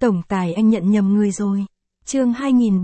Tổng tài anh nhận nhầm người rồi. Chương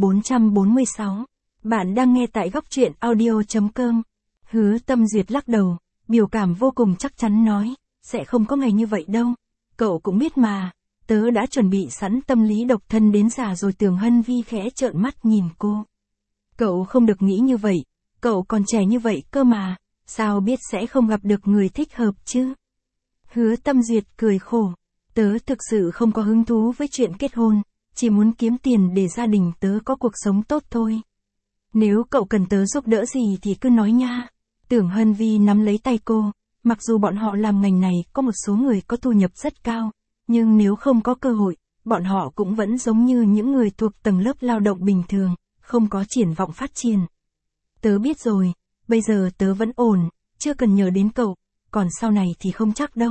2446. Bạn đang nghe tại góc truyện audio.com. Hứa Tâm Duyệt lắc đầu, biểu cảm vô cùng chắc chắn nói, sẽ không có ngày như vậy đâu. Cậu cũng biết mà, tớ đã chuẩn bị sẵn tâm lý độc thân đến già rồi. Tưởng Hân Vi khẽ trợn mắt nhìn cô. Cậu không được nghĩ như vậy, cậu còn trẻ như vậy cơ mà, sao biết sẽ không gặp được người thích hợp chứ? Hứa Tâm Duyệt cười khổ, tớ thực sự không có hứng thú với chuyện kết hôn, chỉ muốn kiếm tiền để gia đình tớ có cuộc sống tốt thôi. Nếu cậu cần tớ giúp đỡ gì thì cứ nói nha. Tưởng Hân Vi nắm lấy tay cô, mặc dù bọn họ làm ngành này có một số người có thu nhập rất cao, nhưng nếu không có cơ hội, bọn họ cũng vẫn giống như những người thuộc tầng lớp lao động bình thường, không có triển vọng phát triển. Tớ biết rồi, bây giờ tớ vẫn ổn, chưa cần nhờ đến cậu, còn sau này thì không chắc đâu.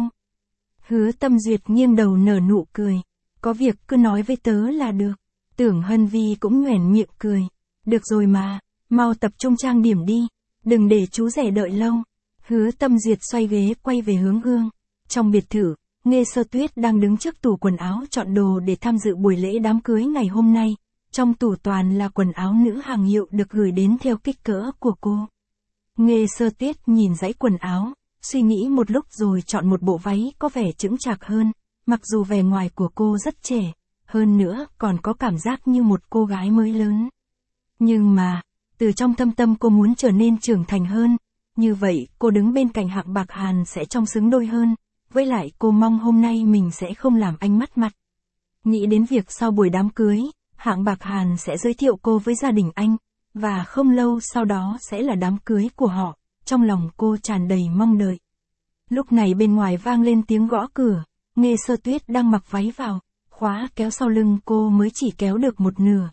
Hứa Tâm Duyệt nghiêng đầu nở nụ cười, có việc cứ nói với tớ là được. Tưởng Hân Vi cũng nhoẻn miệng cười, được rồi mà, mau tập trung trang điểm đi, đừng để chú rể đợi lâu. Hứa Tâm Duyệt xoay ghế quay về hướng gương. Trong biệt thự, Nghê Sơ Tuyết đang đứng trước tủ quần áo chọn đồ để tham dự buổi lễ đám cưới ngày hôm nay. Trong tủ toàn là quần áo nữ hàng hiệu được gửi đến theo kích cỡ của cô. Nghê Sơ Tuyết nhìn dãy quần áo, suy nghĩ một lúc rồi chọn một bộ váy có vẻ chững chạc hơn, mặc dù vẻ ngoài của cô rất trẻ, hơn nữa còn có cảm giác như một cô gái mới lớn. Nhưng mà, từ trong thâm tâm cô muốn trở nên trưởng thành hơn, như vậy cô đứng bên cạnh Hạng Bạc Hàn sẽ trông xứng đôi hơn, với lại cô mong hôm nay mình sẽ không làm anh mất mặt. Nghĩ đến việc sau buổi đám cưới, Hạng Bạc Hàn sẽ giới thiệu cô với gia đình anh, và không lâu sau đó sẽ là đám cưới của họ, trong lòng cô tràn đầy mong đợi. Lúc này bên ngoài vang lên tiếng gõ cửa, Nghê Sơ Tuyết đang mặc váy vào, khóa kéo sau lưng cô mới chỉ kéo được một nửa.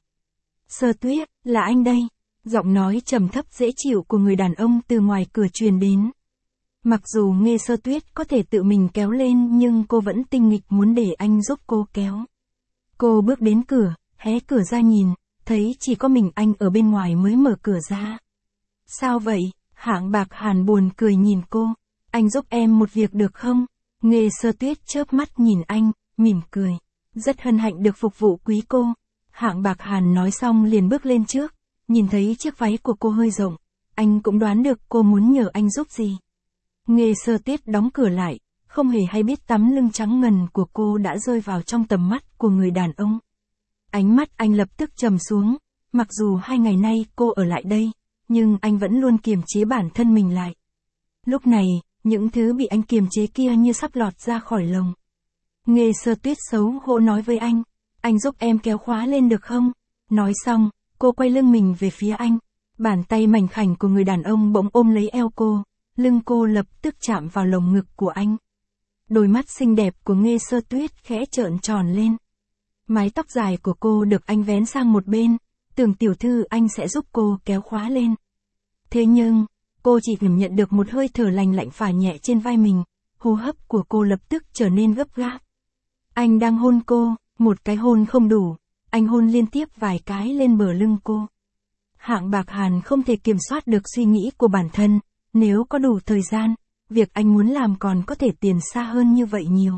Sơ Tuyết, là anh đây. Giọng nói trầm thấp dễ chịu của người đàn ông từ ngoài cửa truyền đến. Mặc dù Nghê Sơ Tuyết có thể tự mình kéo lên nhưng cô vẫn tinh nghịch muốn để anh giúp cô kéo. Cô bước đến cửa, hé cửa ra nhìn, thấy chỉ có mình anh ở bên ngoài mới mở cửa ra. Sao vậy? Hạng Bạc Hàn buồn cười nhìn cô. Anh giúp em một việc được không? Nghê Sơ Tuyết chớp mắt nhìn anh, mỉm cười. Rất hân hạnh được phục vụ quý cô. Hạng Bạc Hàn nói xong liền bước lên trước, nhìn thấy chiếc váy của cô hơi rộng, anh cũng đoán được cô muốn nhờ anh giúp gì. Nghê Sơ Tuyết đóng cửa lại, không hề hay biết tấm lưng trắng ngần của cô đã rơi vào trong tầm mắt của người đàn ông. Ánh mắt anh lập tức trầm xuống, mặc dù 2 ngày nay cô ở lại đây, nhưng anh vẫn luôn kiềm chế bản thân mình lại. Lúc này, những thứ bị anh kiềm chế kia như sắp lọt ra khỏi lồng. Nghê Sơ Tuyết xấu hổ nói với anh giúp em kéo khóa lên được không? Nói xong, cô quay lưng mình về phía anh. Bàn tay mảnh khảnh của người đàn ông bỗng ôm lấy eo cô, lưng cô lập tức chạm vào lồng ngực của anh. Đôi mắt xinh đẹp của Nghê Sơ Tuyết khẽ trợn tròn lên. Mái tóc dài của cô được anh vén sang một bên, tưởng tiểu thư anh sẽ giúp cô kéo khóa lên. Thế nhưng, cô chỉ cảm nhận được một hơi thở lành lạnh phả nhẹ trên vai mình, hô hấp của cô lập tức trở nên gấp gáp. Anh đang hôn cô, một cái hôn không đủ, anh hôn liên tiếp vài cái lên bờ lưng cô. Hạng Bạc Hàn không thể kiểm soát được suy nghĩ của bản thân, nếu có đủ thời gian, việc anh muốn làm còn có thể tiến xa hơn như vậy nhiều.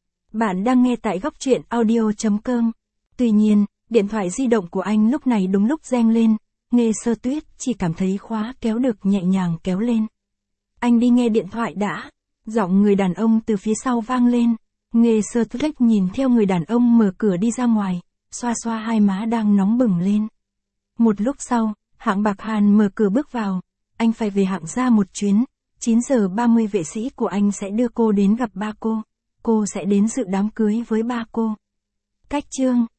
Bạn đang nghe tại góc truyện audio.com. Tuy nhiên, điện thoại di động của anh lúc này đúng lúc reng lên, Nghê Sơ Tuyết chỉ cảm thấy khóa kéo được nhẹ nhàng kéo lên. Anh đi nghe điện thoại đã. Giọng người đàn ông từ phía sau vang lên. Nghê Sơ Tuyết nhìn theo người đàn ông mở cửa đi ra ngoài, xoa xoa hai má đang nóng bừng lên. Một lúc sau, Hạng Bạc Hàn mở cửa bước vào. Anh phải về Hạng gia một chuyến, 9 giờ 30 vệ sĩ của anh sẽ đưa cô đến gặp ba cô. Cô sẽ đến dự đám cưới với ba cô. Cách chương